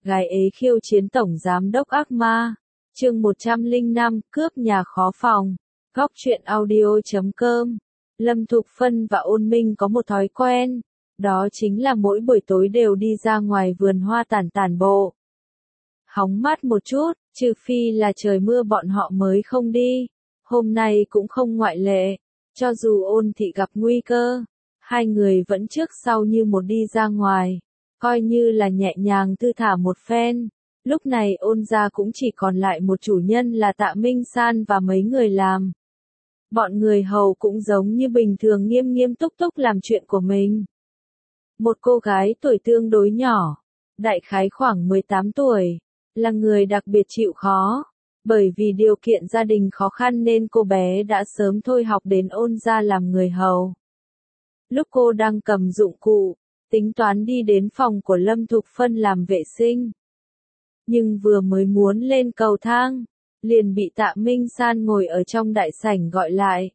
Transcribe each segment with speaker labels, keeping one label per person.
Speaker 1: Gái ế khiêu chiến tổng giám đốc ác ma. Chương 105, cướp nhà khó phòng. Góc truyện audio.com. Lâm Thục Phân và Ôn Minh có một thói quen, đó chính là mỗi buổi tối đều đi ra ngoài vườn hoa tản bộ. Hóng mát một chút, trừ phi là trời mưa bọn họ mới không đi. Hôm nay cũng không ngoại lệ. Cho dù Ôn Thị gặp nguy cơ, hai người vẫn trước sau như một đi ra ngoài, coi như là nhẹ nhàng thư thả một phen. Lúc này Ôn gia cũng chỉ còn lại một chủ nhân là Tạ Minh San và mấy người làm. Bọn người hầu cũng giống như bình thường nghiêm nghiêm túc túc làm chuyện của mình. Một cô gái tuổi tương đối nhỏ, đại khái khoảng 18 tuổi, là người đặc biệt chịu khó. Bởi vì điều kiện gia đình khó khăn nên cô bé đã sớm thôi học đến Ôn gia làm người hầu. Lúc cô đang cầm dụng cụ, tính toán đi đến phòng của Lâm Thục Phân làm vệ sinh. Nhưng vừa mới muốn lên cầu thang, liền bị Tạ Minh San ngồi ở trong đại sảnh gọi lại.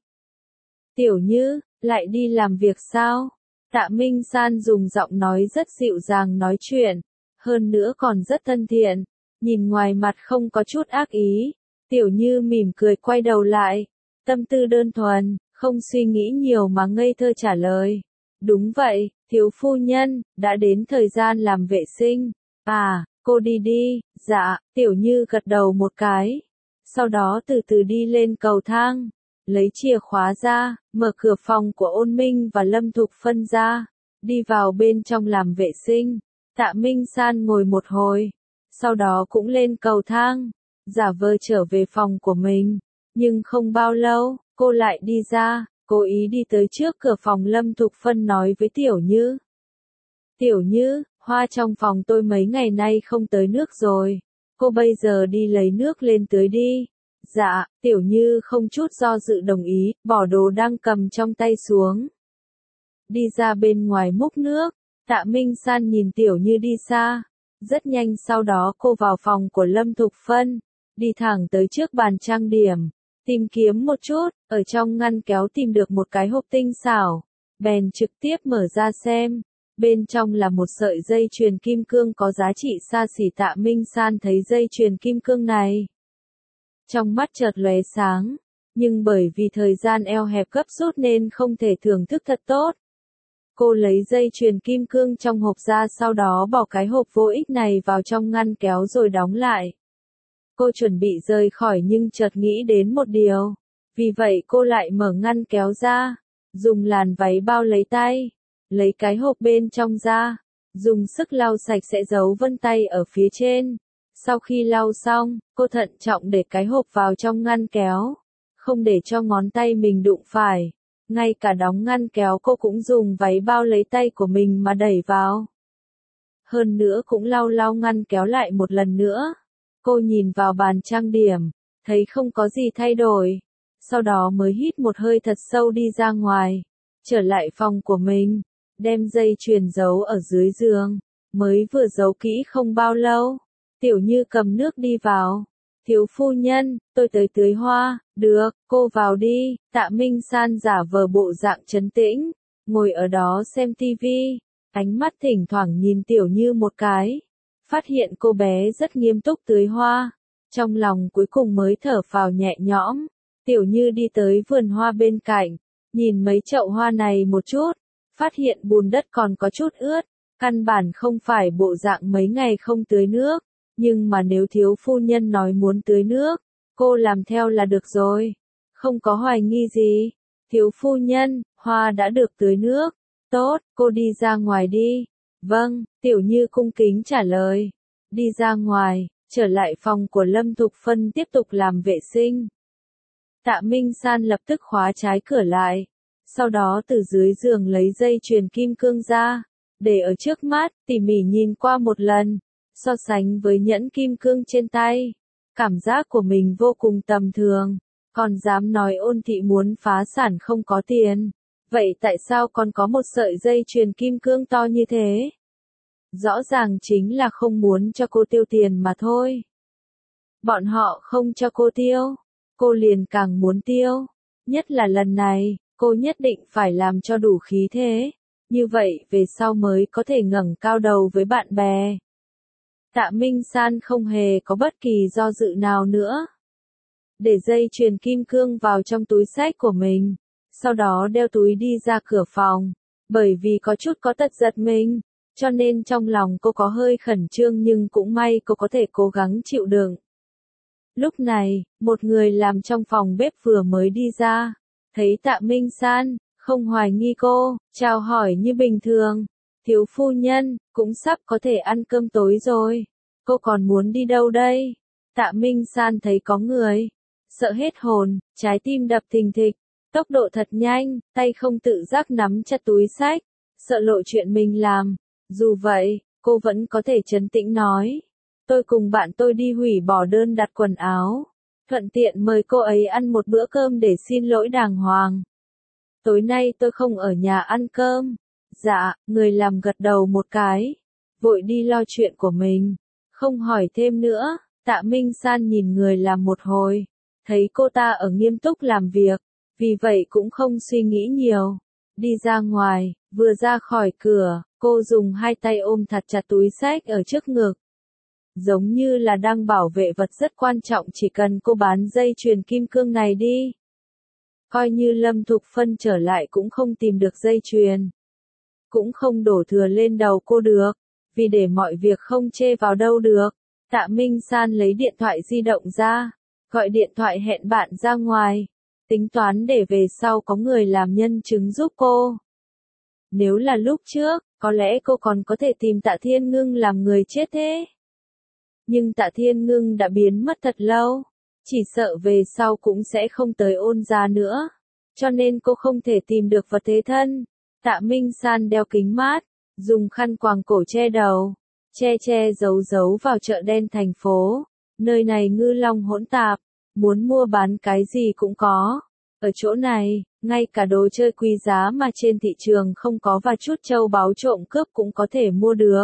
Speaker 1: Tiểu Như, lại đi làm việc sao? Tạ Minh San dùng giọng nói rất dịu dàng nói chuyện, hơn nữa còn rất thân thiện, nhìn ngoài mặt không có chút ác ý. Tiểu Như mỉm cười quay đầu lại, tâm tư đơn thuần, không suy nghĩ nhiều mà ngây thơ trả lời. Đúng vậy, thiếu phu nhân, đã đến thời gian làm vệ sinh. À, cô đi đi. Dạ, Tiểu Như gật đầu một cái. Sau đó từ từ đi lên cầu thang, lấy chìa khóa ra, mở cửa phòng của Ôn Minh và Lâm Thục Phân ra, đi vào bên trong làm vệ sinh. Tạ Minh San ngồi một hồi, sau đó cũng lên cầu thang, giả vờ trở về phòng của mình. Nhưng không bao lâu, cô lại đi ra, cố ý đi tới trước cửa phòng Lâm Thục Phân nói với Tiểu Như. Tiểu Như, hoa trong phòng tôi mấy ngày nay không tới nước rồi. Cô bây giờ đi lấy nước lên tưới đi. Dạ, Tiểu Như không chút do dự đồng ý, bỏ đồ đang cầm trong tay xuống. Đi ra bên ngoài múc nước, Tạ Minh San nhìn Tiểu Như đi xa. Rất nhanh sau đó cô vào phòng của Lâm Thục Phân, đi thẳng tới trước bàn trang điểm, tìm kiếm một chút, ở trong ngăn kéo tìm được một cái hộp tinh xảo, bèn trực tiếp mở ra xem. Bên trong là một sợi dây chuyền kim cương có giá trị xa xỉ. Tạ Minh San thấy dây chuyền kim cương này, trong mắt chợt lóe sáng, nhưng bởi vì thời gian eo hẹp gấp rút nên không thể thưởng thức thật tốt. Cô lấy dây chuyền kim cương trong hộp ra, sau đó bỏ cái hộp vô ích này vào trong ngăn kéo rồi đóng lại. Cô chuẩn bị rời khỏi nhưng chợt nghĩ đến một điều, vì vậy cô lại mở ngăn kéo ra, dùng làn váy bao lấy tay, lấy cái hộp bên trong ra, dùng sức lau sạch sẽ dấu vân tay ở phía trên. Sau khi lau xong, cô thận trọng để cái hộp vào trong ngăn kéo, không để cho ngón tay mình đụng phải. Ngay cả đóng ngăn kéo cô cũng dùng váy bao lấy tay của mình mà đẩy vào. Hơn nữa cũng lau ngăn kéo lại một lần nữa. Cô nhìn vào bàn trang điểm, thấy không có gì thay đổi. Sau đó mới hít một hơi thật sâu đi ra ngoài, trở lại phòng của mình, đem dây chuyền giấu ở dưới giường. Mới vừa giấu kỹ không bao lâu, Tiểu Như cầm nước đi vào. Thiếu phu nhân, tôi tới tưới hoa. Được, cô vào đi. Tạ Minh San giả vờ bộ dạng trấn tĩnh, ngồi ở đó xem tivi, ánh mắt thỉnh thoảng nhìn Tiểu Như một cái, phát hiện cô bé rất nghiêm túc tưới hoa, trong lòng cuối cùng mới thở phào nhẹ nhõm. Tiểu Như đi tới vườn hoa bên cạnh, nhìn mấy chậu hoa này một chút, phát hiện bùn đất còn có chút ướt, căn bản không phải bộ dạng mấy ngày không tưới nước. Nhưng mà nếu thiếu phu nhân nói muốn tưới nước, cô làm theo là được rồi. Không có hoài nghi gì. Thiếu phu nhân, hoa đã được tưới nước. Tốt, cô đi ra ngoài đi. Vâng, Tiểu Như cung kính trả lời. Đi ra ngoài, trở lại phòng của Lâm Thục Phân tiếp tục làm vệ sinh. Tạ Minh San lập tức khóa trái cửa lại. Sau đó từ dưới giường lấy dây chuyền kim cương ra, để ở trước mắt, tỉ mỉ nhìn qua một lần. So sánh với nhẫn kim cương trên tay, cảm giác của mình vô cùng tầm thường, còn dám nói Ôn thị muốn phá sản không có tiền. Vậy tại sao còn có một sợi dây chuyền kim cương to như thế? Rõ ràng chính là không muốn cho cô tiêu tiền mà thôi. Bọn họ không cho cô tiêu, cô liền càng muốn tiêu. Nhất là lần này, cô nhất định phải làm cho đủ khí thế. Như vậy về sau mới có thể ngẩng cao đầu với bạn bè. Tạ Minh San không hề có bất kỳ do dự nào nữa. Để dây chuyền kim cương vào trong túi xách của mình, sau đó đeo túi đi ra cửa phòng. Bởi vì có chút có tật giật mình, cho nên trong lòng cô có hơi khẩn trương nhưng cũng may cô có thể cố gắng chịu đựng. Lúc này, một người làm trong phòng bếp vừa mới đi ra, thấy Tạ Minh San, không hoài nghi cô, chào hỏi như bình thường. Thiếu phu nhân, cũng sắp có thể ăn cơm tối rồi. Cô còn muốn đi đâu đây? Tạ Minh San thấy có người, sợ hết hồn, trái tim đập thình thịch, tốc độ thật nhanh, tay không tự giác nắm chặt túi xách, sợ lộ chuyện mình làm. Dù vậy, cô vẫn có thể trấn tĩnh nói. Tôi cùng bạn tôi đi hủy bỏ đơn đặt quần áo. Thuận tiện mời cô ấy ăn một bữa cơm để xin lỗi đàng hoàng. Tối nay tôi không ở nhà ăn cơm. Dạ, người làm gật đầu một cái. Vội đi lo chuyện của mình. Không hỏi thêm nữa, Tạ Minh San nhìn người làm một hồi. Thấy cô ta ở nghiêm túc làm việc. Vì vậy cũng không suy nghĩ nhiều. Đi ra ngoài, vừa ra khỏi cửa, cô dùng hai tay ôm thật chặt túi xách ở trước ngực. Giống như là đang bảo vệ vật rất quan trọng, chỉ cần cô bán dây chuyền kim cương này đi. Coi như Lâm Thục Phân trở lại cũng không tìm được dây chuyền. Cũng không đổ thừa lên đầu cô được, vì để mọi việc không chê vào đâu được. Tạ Minh San lấy điện thoại di động ra, gọi điện thoại hẹn bạn ra ngoài. Tính toán để về sau có người làm nhân chứng giúp cô. Nếu là lúc trước, có lẽ cô còn có thể tìm Tạ Thiên Ngưng làm người chết thế. Nhưng Tạ Thiên Ngưng đã biến mất thật lâu, chỉ sợ về sau cũng sẽ không tới Ôn gia nữa, cho nên cô không thể tìm được vật thế thân. Tạ Minh San đeo kính mát, dùng khăn quàng cổ che đầu, che giấu vào chợ đen thành phố. Nơi này ngư long hỗn tạp, muốn mua bán cái gì cũng có. Ở chỗ này, ngay cả đồ chơi quý giá mà trên thị trường không có và chút châu báu trộm cướp cũng có thể mua được.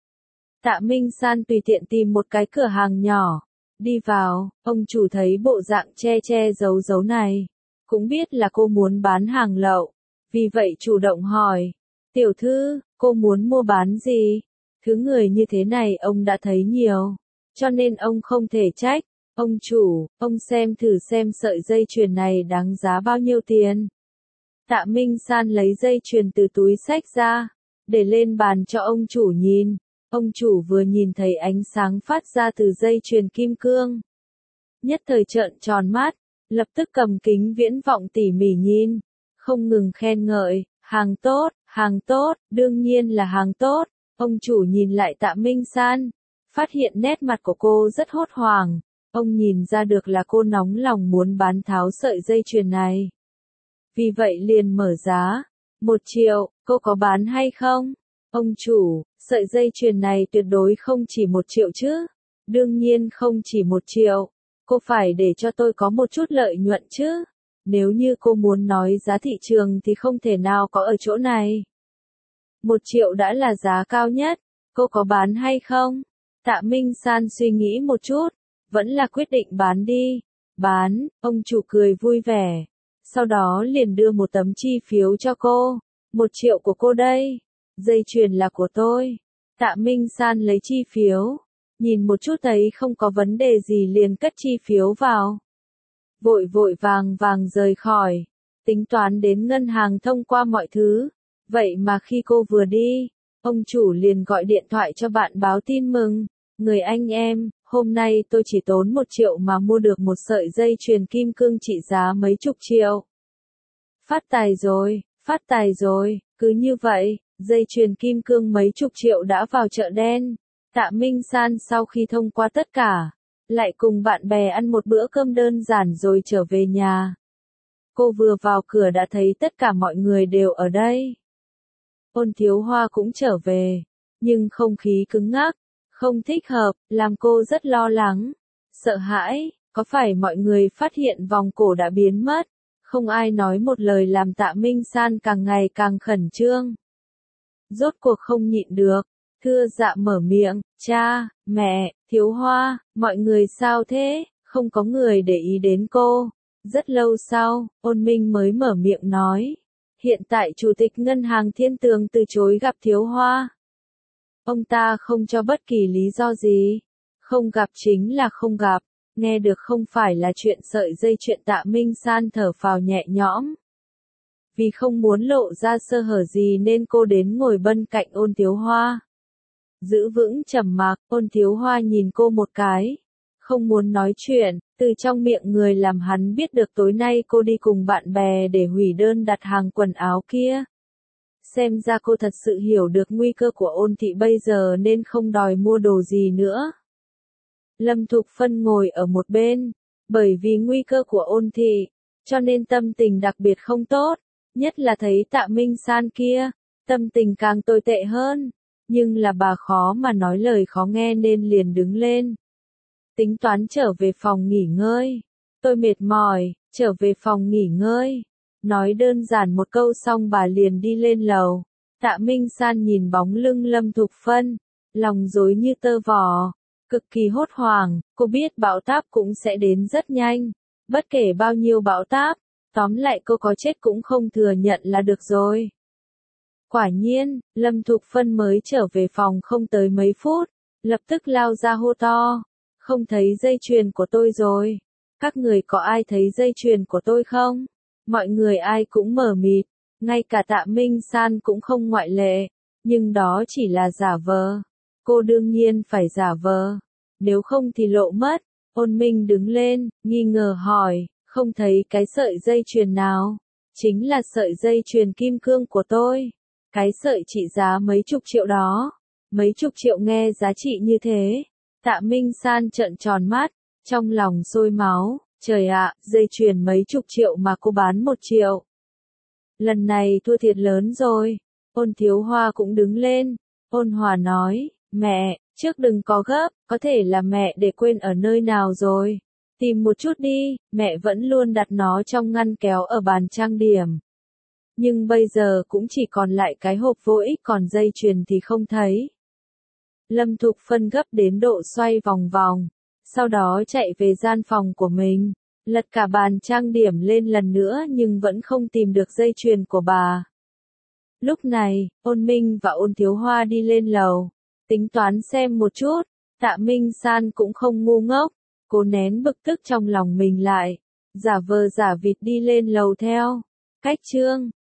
Speaker 1: Tạ Minh San tùy tiện tìm một cái cửa hàng nhỏ, đi vào, ông chủ thấy bộ dạng che giấu này, cũng biết là cô muốn bán hàng lậu, vì vậy chủ động hỏi, tiểu thư, cô muốn mua bán gì? Thứ người như thế này ông đã thấy nhiều, cho nên ông không thể trách. Ông chủ, ông xem thử xem sợi dây chuyền này đáng giá bao nhiêu tiền. Tạ Minh San lấy dây chuyền từ túi xách ra, để lên bàn cho ông chủ nhìn. Ông chủ vừa nhìn thấy ánh sáng phát ra từ dây chuyền kim cương. Nhất thời trợn tròn mắt, lập tức cầm kính viễn vọng tỉ mỉ nhìn, không ngừng khen ngợi, hàng tốt, đương nhiên là hàng tốt. Ông chủ nhìn lại Tạ Minh San, phát hiện nét mặt của cô rất hốt hoảng. Ông nhìn ra được là cô nóng lòng muốn bán tháo sợi dây chuyền này. Vì vậy liền mở giá. 1 triệu, cô có bán hay không? Ông chủ, sợi dây chuyền này tuyệt đối không chỉ 1 triệu chứ. Đương nhiên không chỉ 1 triệu. Cô phải để cho tôi có một chút lợi nhuận chứ. Nếu như cô muốn nói giá thị trường thì không thể nào có ở chỗ này. 1 triệu đã là giá cao nhất. Cô có bán hay không? Tạ Minh San suy nghĩ một chút. Vẫn là quyết định bán đi. Bán, ông chủ cười vui vẻ. Sau đó liền đưa một tấm chi phiếu cho cô. 1 triệu của cô đây. Dây chuyền là của tôi. Tạ Minh San lấy chi phiếu. Nhìn một chút thấy không có vấn đề gì liền cất chi phiếu vào. Vội vàng rời khỏi. Tính toán đến ngân hàng thông qua mọi thứ. Vậy mà khi cô vừa đi, ông chủ liền gọi điện thoại cho bạn báo tin mừng. Người anh em, hôm nay tôi chỉ tốn 1 triệu mà mua được một sợi dây chuyền kim cương trị giá mấy chục triệu. Phát tài rồi, cứ như vậy, dây chuyền kim cương mấy chục triệu đã vào chợ đen. Tạ Minh San sau khi thông qua tất cả, lại cùng bạn bè ăn một bữa cơm đơn giản rồi trở về nhà. Cô vừa vào cửa đã thấy tất cả mọi người đều ở đây. Ôn Thiếu Hoa cũng trở về, nhưng không khí cứng ngắc, không thích hợp, làm cô rất lo lắng, sợ hãi, có phải mọi người phát hiện vòng cổ đã biến mất, không ai nói một lời làm Tạ Minh San càng ngày càng khẩn trương. Rốt cuộc không nhịn được, thưa dạ mở miệng, cha, mẹ, Thiếu Hoa, mọi người sao thế, không có người để ý đến cô. Rất lâu sau, Ôn Minh mới mở miệng nói, hiện tại Chủ tịch Ngân hàng Thiên Tường từ chối gặp Thiếu Hoa. Ông ta không cho bất kỳ lý do gì. Không gặp chính là không gặp. Nghe được không phải là chuyện sợi dây chuyền, Tạ Minh San thở phào nhẹ nhõm. Vì không muốn lộ ra sơ hở gì nên cô đến ngồi bên cạnh Ôn Thiếu Hoa. Giữ vững trầm mặc, Ôn Thiếu Hoa nhìn cô một cái. Không muốn nói chuyện, từ trong miệng người làm hắn biết được tối nay cô đi cùng bạn bè để hủy đơn đặt hàng quần áo kia. Xem ra cô thật sự hiểu được nguy cơ của Ôn thị bây giờ nên không đòi mua đồ gì nữa. Lâm Thục Phân ngồi ở một bên, bởi vì nguy cơ của Ôn thị, cho nên tâm tình đặc biệt không tốt, nhất là thấy Tạ Minh San kia, tâm tình càng tồi tệ hơn, nhưng là bà khó mà nói lời khó nghe nên liền đứng lên. Tính toán trở về phòng nghỉ ngơi, tôi mệt mỏi, trở về phòng nghỉ ngơi. Nói đơn giản một câu xong bà liền đi lên lầu. Tạ Minh San nhìn bóng lưng Lâm Thục Phân, lòng rối như tơ vò, cực kỳ hốt hoảng, cô biết bão táp cũng sẽ đến rất nhanh, bất kể bao nhiêu bão táp, tóm lại cô có chết cũng không thừa nhận là được rồi. Quả nhiên, Lâm Thục Phân mới trở về phòng không tới mấy phút, lập tức lao ra hô to, không thấy dây chuyền của tôi rồi, các người có ai thấy dây chuyền của tôi không? Mọi người ai cũng mờ mịt, ngay cả Tạ Minh San cũng không ngoại lệ, nhưng đó chỉ là giả vờ. Cô đương nhiên phải giả vờ, nếu không thì lộ mất. Ôn Minh đứng lên, nghi ngờ hỏi, không thấy cái sợi dây chuyền nào? Chính là sợi dây chuyền kim cương của tôi. Cái sợi trị giá mấy chục triệu đó. Mấy chục triệu nghe giá trị như thế. Tạ Minh San trợn tròn mắt, trong lòng sôi máu. Trời ạ, dây chuyền mấy chục triệu mà cô bán 1 triệu. Lần này thua thiệt lớn rồi. Ôn Thiếu Hoa cũng đứng lên. Ôn Hòa nói, mẹ, trước đừng có gấp, có thể là mẹ để quên ở nơi nào rồi. Tìm một chút đi, mẹ vẫn luôn đặt nó trong ngăn kéo ở bàn trang điểm. Nhưng bây giờ cũng chỉ còn lại cái hộp vô ích, còn dây chuyền thì không thấy. Lâm Thục Phân gấp đến độ xoay vòng vòng. Sau đó chạy về gian phòng của mình, lật cả bàn trang điểm lên lần nữa nhưng vẫn không tìm được dây chuyền của bà. Lúc này, Ôn Minh và Ôn Thiếu Hoa đi lên lầu, tính toán xem một chút. Tạ Minh San cũng không ngu ngốc, cô nén bực tức trong lòng mình lại, giả vờ giả vịt đi lên lầu theo. Cách chương